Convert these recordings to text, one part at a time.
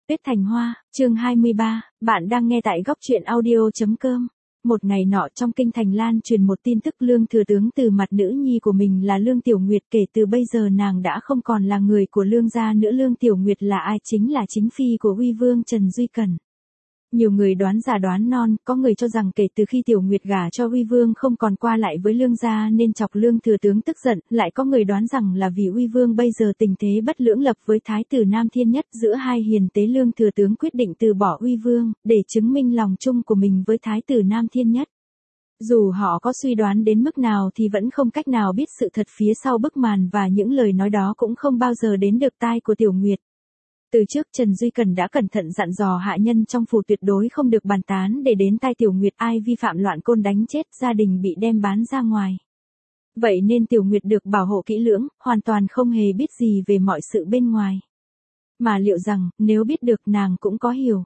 Tuyết Thành Hoa, chương 23, bạn đang nghe tại góc truyện audio.com. Một ngày nọ trong kinh thành lan truyền một tin tức Lương Thừa Tướng từ mặt nữ nhi của mình là Lương Tiểu Nguyệt, kể từ bây giờ nàng đã không còn là người của Lương gia nữa. Lương Tiểu Nguyệt là ai? Chính là chính phi của Uy Vương Trần Duy Cẩn. Nhiều người đoán già đoán non, có người cho rằng kể từ khi Tiểu Nguyệt gả cho Uy Vương không còn qua lại với Lương gia nên chọc Lương Thừa Tướng tức giận, lại có người đoán rằng là vì Uy Vương bây giờ tình thế bất lưỡng lập với Thái tử Nam Thiên Nhất, giữa hai hiền tế Lương Thừa Tướng quyết định từ bỏ Uy Vương, để chứng minh lòng chung của mình với Thái tử Nam Thiên Nhất. Dù họ có suy đoán đến mức nào thì vẫn không cách nào biết sự thật phía sau bức màn, và những lời nói đó cũng không bao giờ đến được tai của Tiểu Nguyệt. Từ trước Trần Duy Cẩn đã cẩn thận dặn dò hạ nhân trong phủ tuyệt đối không được bàn tán để đến tai Tiểu Nguyệt, ai vi phạm loạn côn đánh chết, gia đình bị đem bán ra ngoài. Vậy nên Tiểu Nguyệt được bảo hộ kỹ lưỡng, hoàn toàn không hề biết gì về mọi sự bên ngoài. Mà liệu rằng, nếu biết được nàng cũng có hiểu.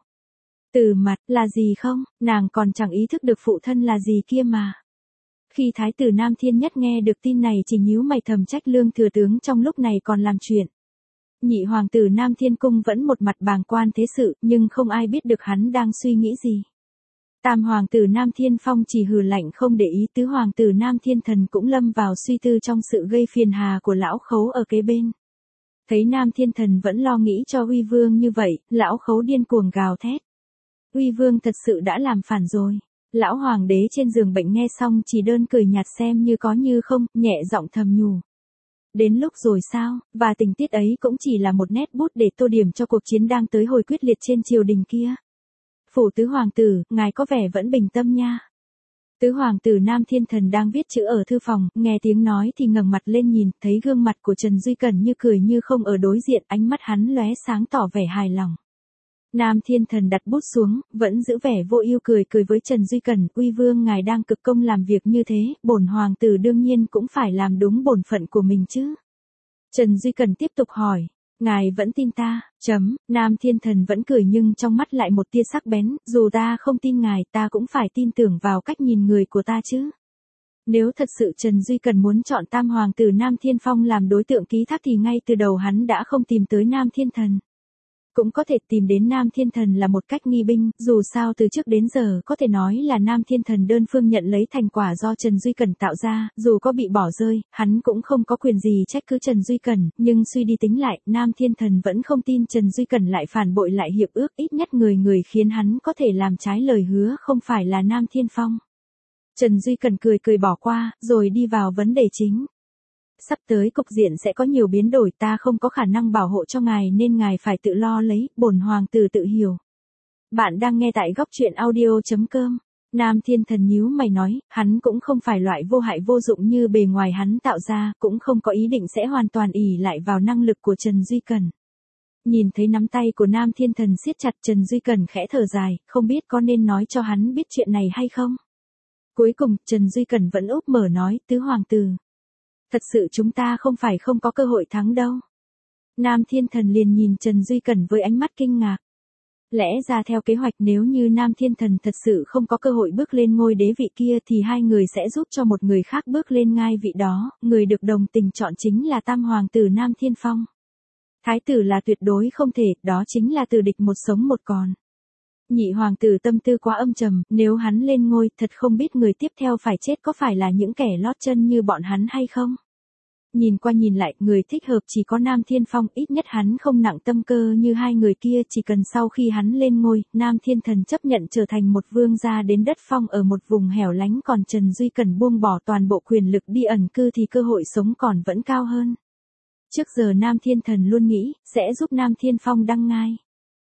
Từ mặt, là gì không, nàng còn chẳng ý thức được phụ thân là gì kia mà. Khi Thái tử Nam Thiên Nhất nghe được tin này chỉ nhíu mày thầm trách Lương Thừa Tướng trong lúc này còn làm chuyện. Nhị hoàng tử Nam Thiên Cung vẫn một mặt bàng quan thế sự, nhưng không ai biết được hắn đang suy nghĩ gì. Tam hoàng tử Nam Thiên Phong chỉ hừ lạnh không để ý, tứ hoàng tử Nam Thiên Thần cũng lâm vào suy tư trong sự gây phiền hà của lão khấu ở kế bên. Thấy Nam Thiên Thần vẫn lo nghĩ cho Uy Vương như vậy, lão khấu điên cuồng gào thét. Uy Vương thật sự đã làm phản rồi. Lão hoàng đế trên giường bệnh nghe xong chỉ đơn cười nhạt xem như có như không, nhẹ giọng thầm nhủ. Đến lúc rồi sao, và tình tiết ấy cũng chỉ là một nét bút để tô điểm cho cuộc chiến đang tới hồi quyết liệt trên triều đình kia. Phủ tứ hoàng tử, ngài có vẻ vẫn bình tâm nha. Tứ hoàng tử Nam Thiên Thần đang viết chữ ở thư phòng, nghe tiếng nói thì ngẩng mặt lên nhìn, thấy gương mặt của Trần Duy Cẩn như cười như không ở đối diện, ánh mắt hắn lóe sáng tỏ vẻ hài lòng. Nam Thiên Thần đặt bút xuống, vẫn giữ vẻ vô ưu cười với Trần Duy Cẩn, Uy Vương ngài đang cực công làm việc như thế, bổn hoàng tử đương nhiên cũng phải làm đúng bổn phận của mình chứ. Trần Duy Cẩn tiếp tục hỏi, ngài vẫn tin ta, Nam Thiên Thần vẫn cười nhưng trong mắt lại một tia sắc bén, dù ta không tin ngài ta cũng phải tin tưởng vào cách nhìn người của ta chứ. Nếu thật sự Trần Duy Cẩn muốn chọn tam hoàng tử Nam Thiên Phong làm đối tượng ký thác thì ngay từ đầu hắn đã không tìm tới Nam Thiên Thần. Cũng có thể tìm đến Nam Thiên Thần là một cách nghi binh, dù sao từ trước đến giờ có thể nói là Nam Thiên Thần đơn phương nhận lấy thành quả do Trần Duy Cẩn tạo ra, dù có bị bỏ rơi, hắn cũng không có quyền gì trách cứ Trần Duy Cẩn, nhưng suy đi tính lại, Nam Thiên Thần vẫn không tin Trần Duy Cẩn lại phản bội lại hiệp ước, ít nhất người khiến hắn có thể làm trái lời hứa không phải là Nam Thiên Phong. Trần Duy Cẩn cười bỏ qua, rồi đi vào vấn đề chính. Sắp tới cục diện sẽ có nhiều biến đổi, ta không có khả năng bảo hộ cho ngài nên ngài phải tự lo lấy, bổn hoàng tử tự hiểu. Bạn đang nghe tại góc truyện audio.com. Nam Thiên Thần nhíu mày nói, hắn cũng không phải loại vô hại vô dụng như bề ngoài hắn tạo ra, cũng không có ý định sẽ hoàn toàn ỷ lại vào năng lực của Trần Duy Cẩn. Nhìn thấy nắm tay của Nam Thiên Thần siết chặt, Trần Duy Cẩn khẽ thở dài, không biết có nên nói cho hắn biết chuyện này hay không. Cuối cùng, Trần Duy Cẩn vẫn úp mở nói, tứ hoàng tử. Thật sự chúng ta không phải không có cơ hội thắng đâu. Nam Thiên Thần liền nhìn Trần Duy Cẩn với ánh mắt kinh ngạc. Lẽ ra theo kế hoạch nếu như Nam Thiên Thần thật sự không có cơ hội bước lên ngôi đế vị kia thì hai người sẽ giúp cho một người khác bước lên ngai vị đó, người được đồng tình chọn chính là tam hoàng tử Nam Thiên Phong. Thái tử là tuyệt đối không thể, đó chính là từ địch một sống một còn. Nhị hoàng tử tâm tư quá âm trầm, nếu hắn lên ngôi thật không biết người tiếp theo phải chết có phải là những kẻ lót chân như bọn hắn hay không. Nhìn qua nhìn lại, người thích hợp chỉ có Nam Thiên Phong, ít nhất hắn không nặng tâm cơ như hai người kia, chỉ cần sau khi hắn lên ngôi, Nam Thiên Thần chấp nhận trở thành một vương gia đến đất phong ở một vùng hẻo lánh, còn Trần Duy Cẩn buông bỏ toàn bộ quyền lực đi ẩn cư thì cơ hội sống còn vẫn cao hơn. Trước giờ Nam Thiên Thần luôn nghĩ, sẽ giúp Nam Thiên Phong đăng ngai.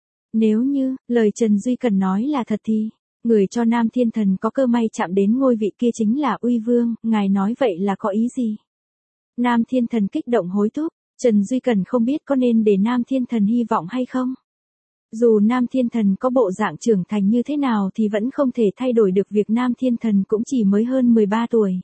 Nếu như, lời Trần Duy Cẩn nói là thật thì, người cho Nam Thiên Thần có cơ may chạm đến ngôi vị kia chính là Uy Vương, ngài nói vậy là có ý gì? Nam Thiên Thần kích động hối thúc, Trần Duy Cẩn không biết có nên để Nam Thiên Thần hy vọng hay không? Dù Nam Thiên Thần có bộ dạng trưởng thành như thế nào thì vẫn không thể thay đổi được việc Nam Thiên Thần cũng chỉ mới hơn 13 tuổi.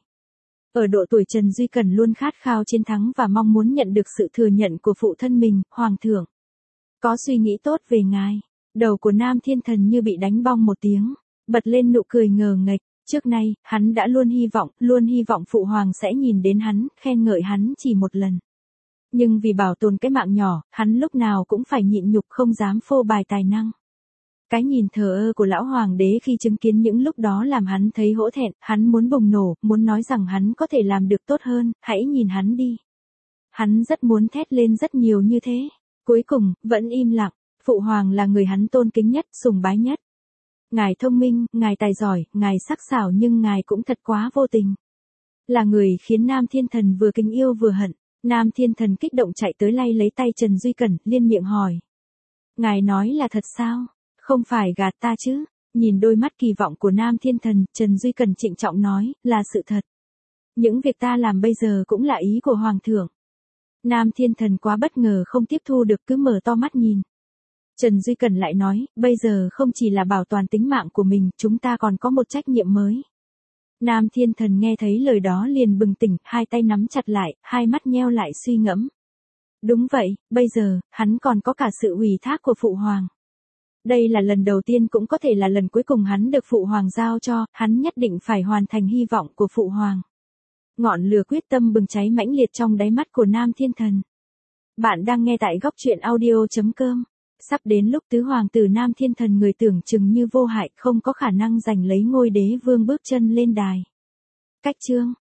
Ở độ tuổi Trần Duy Cẩn luôn khát khao chiến thắng và mong muốn nhận được sự thừa nhận của phụ thân mình, Hoàng thượng. Có suy nghĩ tốt về ngài. Đầu của Nam Thiên Thần như bị đánh bong một tiếng, bật lên nụ cười ngờ nghệch. Trước nay, hắn đã luôn hy vọng phụ hoàng sẽ nhìn đến hắn, khen ngợi hắn chỉ một lần. Nhưng vì bảo tồn cái mạng nhỏ, hắn lúc nào cũng phải nhịn nhục không dám phô bày tài năng. Cái nhìn thờ ơ của lão hoàng đế khi chứng kiến những lúc đó làm hắn thấy hổ thẹn, hắn muốn bùng nổ, muốn nói rằng hắn có thể làm được tốt hơn, hãy nhìn hắn đi. Hắn rất muốn thét lên rất nhiều như thế. Cuối cùng, vẫn im lặng. Phụ hoàng là người hắn tôn kính nhất, sùng bái nhất. Ngài thông minh, ngài tài giỏi, ngài sắc sảo nhưng ngài cũng thật quá vô tình. Là người khiến Nam Thiên Thần vừa kính yêu vừa hận. Nam Thiên Thần kích động chạy tới lay lấy tay Trần Duy Cẩn, liên miệng hỏi. Ngài nói là thật sao? Không phải gạt ta chứ? Nhìn đôi mắt kỳ vọng của Nam Thiên Thần, Trần Duy Cẩn trịnh trọng nói, là sự thật. Những việc ta làm bây giờ cũng là ý của Hoàng thượng. Nam Thiên Thần quá bất ngờ không tiếp thu được cứ mở to mắt nhìn. Trần Duy Cẩn lại nói, bây giờ không chỉ là bảo toàn tính mạng của mình, chúng ta còn có một trách nhiệm mới. Nam Thiên Thần nghe thấy lời đó liền bừng tỉnh, hai tay nắm chặt lại, hai mắt nheo lại suy ngẫm. Đúng vậy, bây giờ, hắn còn có cả sự ủy thác của Phụ Hoàng. Đây là lần đầu tiên cũng có thể là lần cuối cùng hắn được Phụ Hoàng giao cho, hắn nhất định phải hoàn thành hy vọng của Phụ Hoàng. Ngọn lửa quyết tâm bừng cháy mãnh liệt trong đáy mắt của Nam Thiên Thần. Bạn đang nghe tại góc truyện audio.com. Sắp đến lúc tứ hoàng tử Nam Thiên Thần người tưởng chừng như vô hại không có khả năng giành lấy ngôi đế vương bước chân lên đài. Cách chương